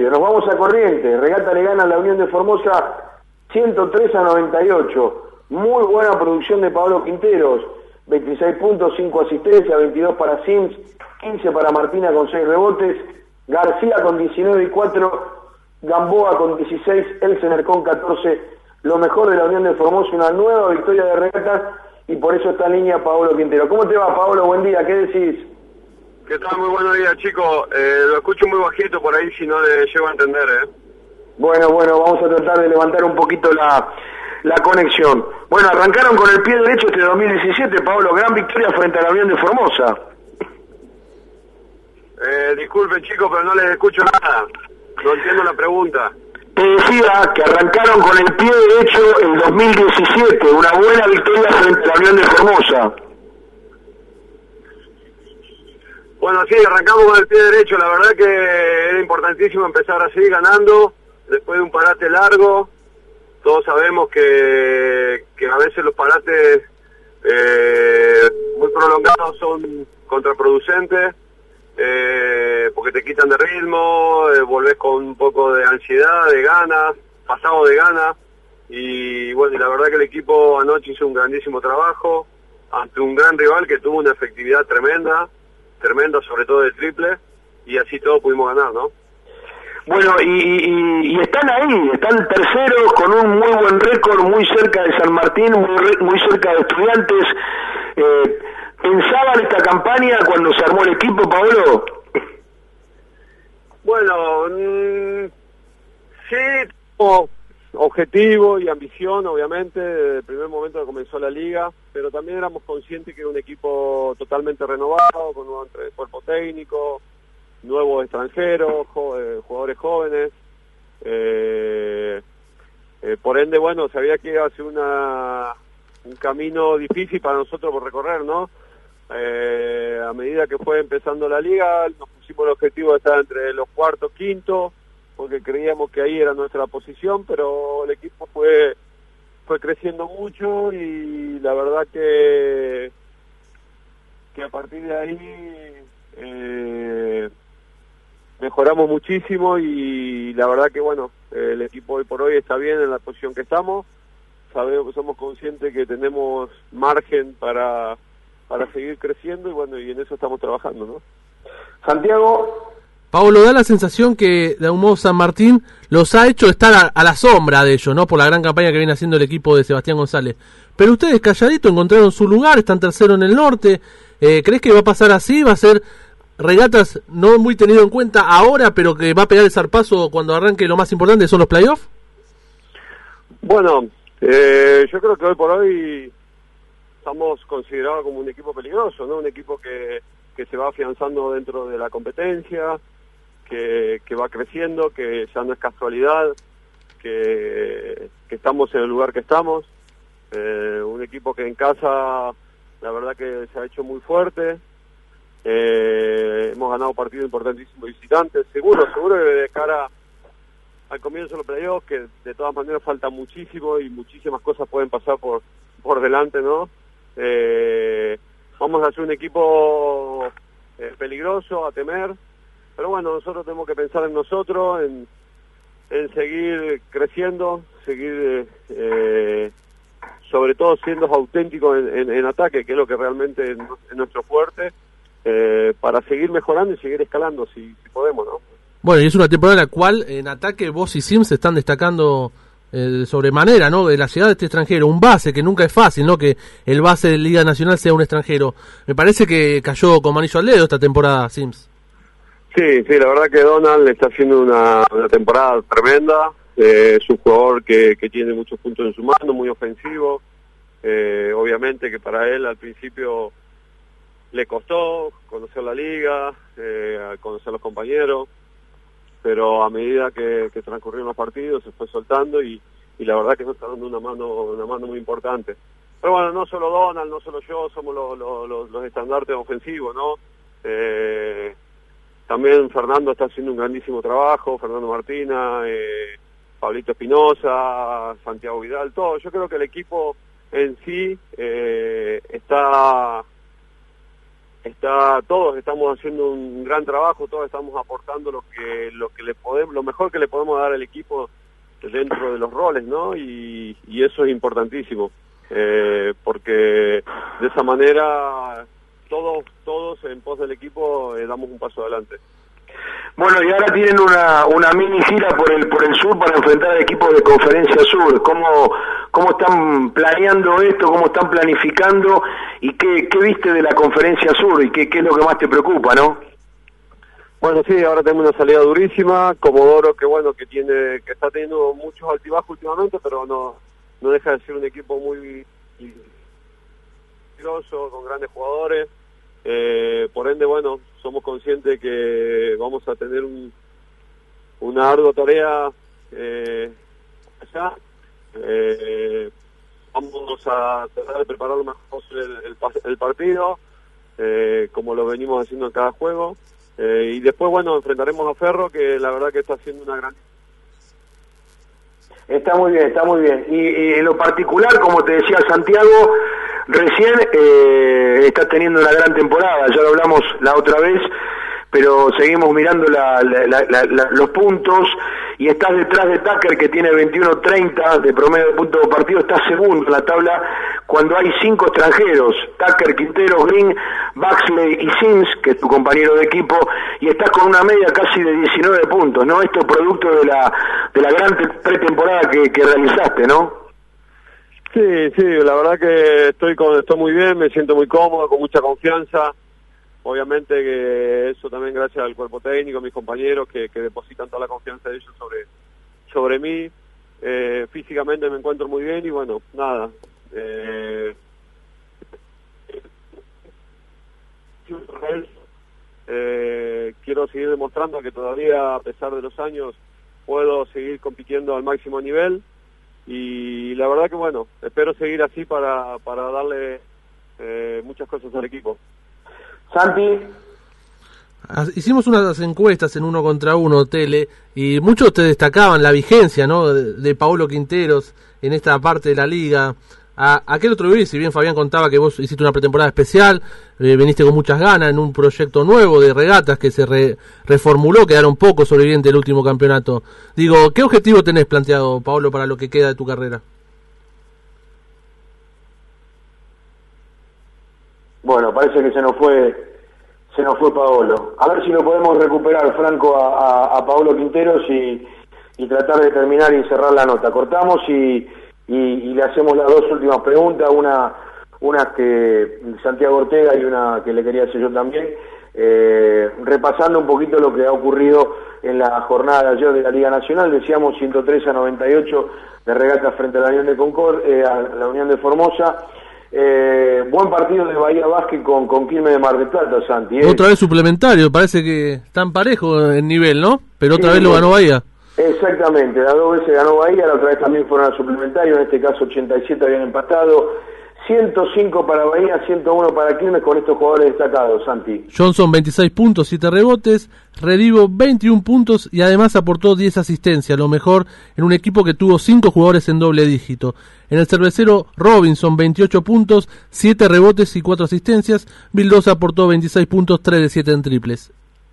Rubio. Nos vamos a Corrientes. Regata le gana a la Unión de Formosa 103-98. Muy buena producción de Pablo Quinteros. 26 puntos, 5 asistencias, 22 para Sims, 15 para Martina con 6 rebotes, García con 19 y 4, Gamboa con 16, Elsener con 14. Lo mejor de la Unión de Formosa, una nueva victoria de Regatas, y por eso está en línea Pablo Quintero. ¿Cómo te va, Pablo? Buen día, ¿qué decís? ¿Qué tal? Muy buenos días, chicos. Lo escucho muy bajito por ahí, si no le llego a entender, Bueno, vamos a tratar de levantar un poquito la conexión. Bueno, arrancaron con el pie derecho este 2017, Pablo, gran victoria frente a la Unión de Formosa. Disculpen, chicos, pero no les escucho nada. No entiendo la pregunta. Te decía que arrancaron con el pie derecho el 2017, una buena victoria frente a la Unión de Formosa. Bueno, sí, arrancamos con el pie derecho. La verdad que era importantísimo empezar así, ganando, después de un parate largo. Todos sabemos que a veces los parates muy prolongados son contraproducentes, porque te quitan de ritmo, volvés con un poco de ansiedad, de ganas, pasado de ganas, y bueno, y la verdad que el equipo anoche hizo un grandísimo trabajo ante un gran rival que tuvo una efectividad tremenda, sobre todo de triple, y así todos pudimos ganar, ¿no? Bueno, y están ahí, están terceros con un muy buen récord, muy cerca de San Martín, muy cerca de Estudiantes. ¿Pensaban esta campaña cuando se armó el equipo, Pablo? Bueno, sí, como objetivo y ambición, obviamente, desde el primer momento que comenzó la liga, pero también éramos conscientes que era un equipo totalmente renovado, con un nuevo cuerpo técnico, nuevos extranjeros, jugadores jóvenes, por ende, bueno, sabía que iba a ser un camino difícil para nosotros por recorrer, ¿no? A medida que fue empezando la liga, nos pusimos el objetivo de estar entre los cuartos, quintos, porque creíamos que ahí era nuestra posición, pero el equipo fue creciendo mucho, y la verdad que a partir de ahí mejoramos muchísimo, y la verdad que bueno, el equipo hoy por hoy está bien en la posición que estamos. Somos conscientes que tenemos margen para seguir creciendo, y bueno, y en eso estamos trabajando, ¿no? Santiago. Pablo, da la sensación que de algún modo San Martín los ha hecho estar a la sombra de ellos, ¿no? Por la gran campaña que viene haciendo el equipo de Sebastián González. Pero ustedes calladito encontraron su lugar, están tercero en el norte. ¿Crees que va a pasar así? ¿Va a ser Regatas no muy tenido en cuenta ahora, pero que va a pegar el zarpazo cuando arranque lo más importante, son los playoffs? Bueno, yo creo que hoy por hoy estamos considerados como un equipo peligroso, ¿no? Un equipo que se va afianzando dentro de la competencia, que va creciendo, que ya no es casualidad, que estamos en el lugar que estamos. Un equipo que en casa, la verdad que se ha hecho muy fuerte. Hemos ganado partidos importantísimos visitantes, seguro que de cara al comienzo de los playoffs, que de todas maneras falta muchísimo y muchísimas cosas pueden pasar por delante, ¿no? Vamos a ser un equipo peligroso, a temer, pero bueno, nosotros tenemos que pensar en nosotros, en seguir creciendo, seguir sobre todo siendo auténticos en ataque, que es lo que realmente es nuestro fuerte, para seguir mejorando y seguir escalando si podemos, ¿no? Bueno, y es una temporada en la cual en ataque vos y Sims se están destacando de sobremanera, ¿no? De la llegada de este extranjero, un base que nunca es fácil, ¿no? Que el base de Liga Nacional sea un extranjero. Me parece que cayó como anillo al dedo esta temporada, Sims. Sí, la verdad que Donald está haciendo una temporada tremenda. Es un jugador que tiene muchos puntos en su mano, muy ofensivo. Obviamente que para él al principio le costó conocer la liga, conocer a los compañeros, pero a medida que transcurrieron los partidos se fue soltando, y la verdad que nos está dando una mano muy importante. Pero bueno, no solo Donald, no solo yo, somos los estandartes ofensivos, ¿no? También Fernando está haciendo un grandísimo trabajo, Fernando Martina, Pablito Espinosa, Santiago Vidal, todo. Yo creo que el equipo en sí está todos estamos haciendo un gran trabajo, todos estamos aportando lo mejor que le podemos dar al equipo dentro de los roles, ¿no? Y eso es importantísimo, porque de esa manera todos en pos del equipo damos un paso adelante. Bueno, y ahora tienen una mini gira por el sur para enfrentar al equipo de Conferencia Sur. ¿Cómo están planeando esto? ¿Cómo están planificando? ¿Y qué viste de la Conferencia Sur? ¿Y qué es lo que más te preocupa, no? Bueno, sí, ahora tenemos una salida durísima. Comodoro, que está teniendo muchos altibajos últimamente, pero no deja de ser un equipo muy peligroso, con grandes jugadores. Por ende, bueno, somos conscientes que vamos a tener una ardua tarea allá. Vamos a tratar de preparar lo mejor posible el partido, como lo venimos haciendo en cada juego. Y después, bueno, enfrentaremos a Ferro, que la verdad que está haciendo una gran... Está muy bien. Y en lo particular, como te decía Santiago, recién estás teniendo una gran temporada, ya lo hablamos la otra vez, pero seguimos mirando los puntos, y estás detrás de Tucker, que tiene 21.30 de promedio de puntos por partido, estás segundo en la tabla cuando hay 5 extranjeros, Tucker, Quinteros, Green, Baxley y Sims, que es tu compañero de equipo, y estás con una media casi de 19 puntos, ¿no? Esto es producto de la gran pretemporada que realizaste, ¿no? Sí, la verdad que estoy muy bien, me siento muy cómodo, con mucha confianza. Obviamente que eso también gracias al cuerpo técnico, a mis compañeros que depositan toda la confianza de ellos sobre mí. Físicamente me encuentro muy bien y bueno, nada. Quiero seguir demostrando que todavía, a pesar de los años, puedo seguir compitiendo al máximo nivel. Y la verdad que bueno, espero seguir así para darle muchas cosas al equipo. Santi. Hicimos unas encuestas en 1 contra 1 Tele, y muchos te destacaban la vigencia, ¿no?, de Paolo Quinteros en esta parte de la liga. Aquel otro día, si bien Fabián contaba que vos hiciste una pretemporada especial, viniste con muchas ganas en un proyecto nuevo de regatas que se reformuló, quedaron pocos sobrevivientes del último campeonato. Digo, ¿qué objetivo tenés planteado, Paolo, para lo que queda de tu carrera? Bueno, parece que se nos fue Paolo. A ver si lo podemos recuperar, Franco, a Paolo Quinteros y tratar de terminar y cerrar la nota. Cortamos y le hacemos las 2 últimas preguntas, una que Santiago Ortega y una que le quería hacer yo también, repasando un poquito lo que ha ocurrido en la jornada de ayer de la Liga Nacional. Decíamos 103-98 de regata frente a la Unión de a la Unión de Formosa. Buen partido de Bahía Básquet con Quilmes de Mar del Plata, Santi. Otra vez suplementario, parece que están parejos en nivel, ¿no? Pero otra vez lo ganó Bahía. Exactamente, las 2 veces ganó Bahía, la otra vez también fueron al suplementario, en este caso 87 habían empatado, 105 para Bahía, 101 para Quilmes, con estos jugadores destacados, Santi. Johnson 26 puntos, 7 rebotes, Redivo 21 puntos y además aportó 10 asistencias, lo mejor en un equipo que tuvo 5 jugadores en doble dígito. En el cervecero, Robinson 28 puntos, 7 rebotes y 4 asistencias, Vildosa aportó 26 puntos, 3 de 7 en triples.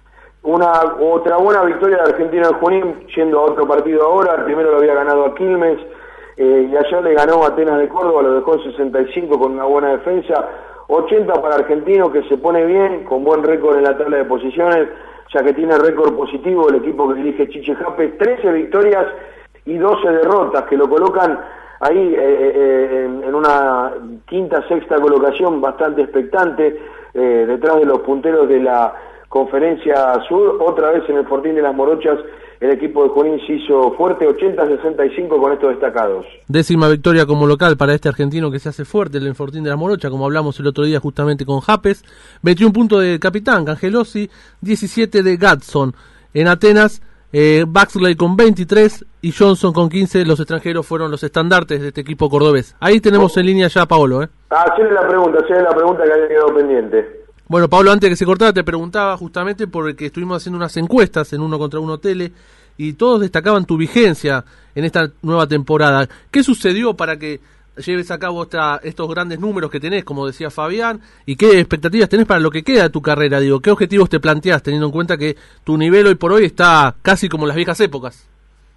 Otra buena victoria de Argentina en Junín, yendo a otro partido ahora. El primero lo había ganado a Quilmes, y ayer le ganó a Atenas de Córdoba, lo dejó en 65 con una buena defensa. 80 para Argentino, que se pone bien, con buen récord en la tabla de posiciones, ya que tiene récord positivo el equipo que dirige Chiche Jape. 13 victorias y 12 derrotas, que lo colocan ahí en una quinta, sexta colocación bastante expectante, detrás de los punteros de la Conferencia Sur. Otra vez en el Fortín de las Morochas el equipo de Junín se hizo fuerte, 80-65 con estos destacados. 10ª victoria como local para este argentino que se hace fuerte en el Fortín de las Morochas, como hablamos el otro día justamente con Japes. 21 puntos de capitán Cangelosi, 17 de Gatson. En Atenas, Baxley con 23 y Johnson con 15, los extranjeros fueron los estandartes de este equipo cordobés. Ahí tenemos en línea ya a Paolo. Hacele la pregunta que había quedado pendiente. Bueno, Pablo, antes de que se cortara te preguntaba justamente porque estuvimos haciendo unas encuestas en 1 contra 1 Tele y todos destacaban tu vigencia en esta nueva temporada. ¿Qué sucedió para que lleves a cabo estos grandes números que tenés, como decía Fabián, y qué expectativas tenés para lo que queda de tu carrera, digo, qué objetivos te planteás, teniendo en cuenta que tu nivel hoy por hoy está casi como en las viejas épocas.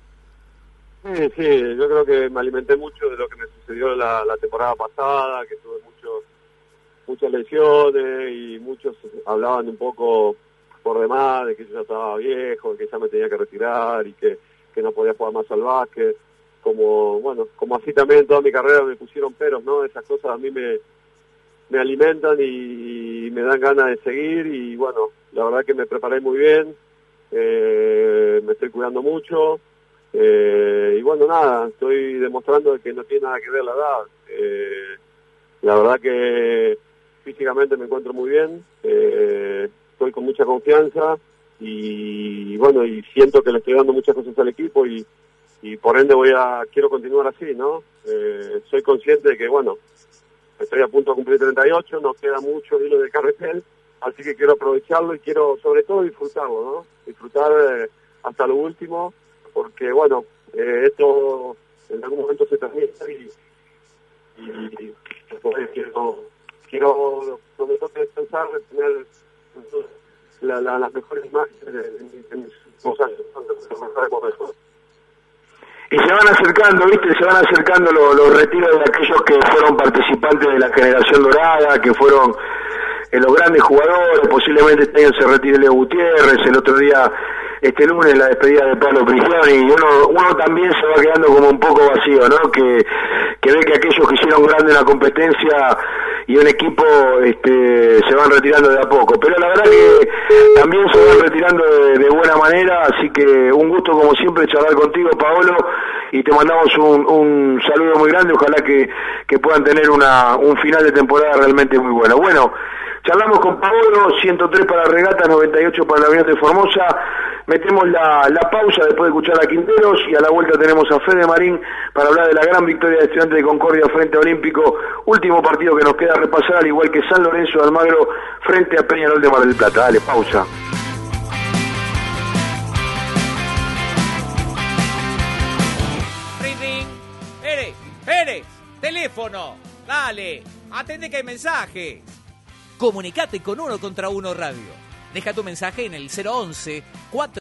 Sí, yo creo que me alimenté mucho de lo que me sucedió la temporada pasada, que tuve muchas lesiones y muchos hablaban un poco por demás de que yo ya estaba viejo, que ya me tenía que retirar y que no podía jugar más al básquet. Como así también en toda mi carrera me pusieron peros, ¿no? Esas cosas a mí me alimentan y me dan ganas de seguir y bueno, la verdad que me preparé muy bien, me estoy cuidando mucho. Y bueno, nada, estoy demostrando que no tiene nada que ver la edad. La verdad que físicamente me encuentro muy bien, estoy con mucha confianza y bueno, y siento que le estoy dando muchas cosas al equipo y por ende quiero continuar así, ¿no? Soy consciente de que, bueno, estoy a punto de cumplir 38, no queda mucho hilo de carretel, así que quiero aprovecharlo y quiero sobre todo disfrutarlo, ¿no? Disfrutar hasta lo último, porque bueno, esto en algún momento se termina y después quiero donde toque descansar, tener las mejores imágenes de mis últimos años, y se van acercando, ¿viste? Se van acercando los retiros de aquellos que fueron participantes de la generación dorada, que fueron los grandes jugadores. Posiblemente este año se retire Leo Gutiérrez, el otro día, este lunes, la despedida de Pablo Prigioni, y uno también se va quedando como un poco vacío, ¿no? Que ve que aquellos que hicieron grande la competencia y un equipo se van retirando de a poco, pero la verdad que también se van retirando de buena manera, así que un gusto como siempre charlar contigo, Paolo, y te mandamos un saludo muy grande, ojalá que puedan tener un final de temporada realmente muy bueno. Bueno, charlamos con Paolo, 103 para Regatas, 98 para la Unión de Formosa. Metemos la pausa después de escuchar a Quinteros y a la vuelta tenemos a Fede Marín para hablar de la gran victoria de Estudiantes de Concordia frente a Olímpico, último partido que nos queda repasar, al igual que San Lorenzo de Almagro frente a Peñarol de Mar del Plata. Dale, pausa. Ring, ring. Pérez, teléfono. Dale, atende que hay mensajes. Comunicate con Uno contra Uno Radio. Deja tu mensaje en el 011 4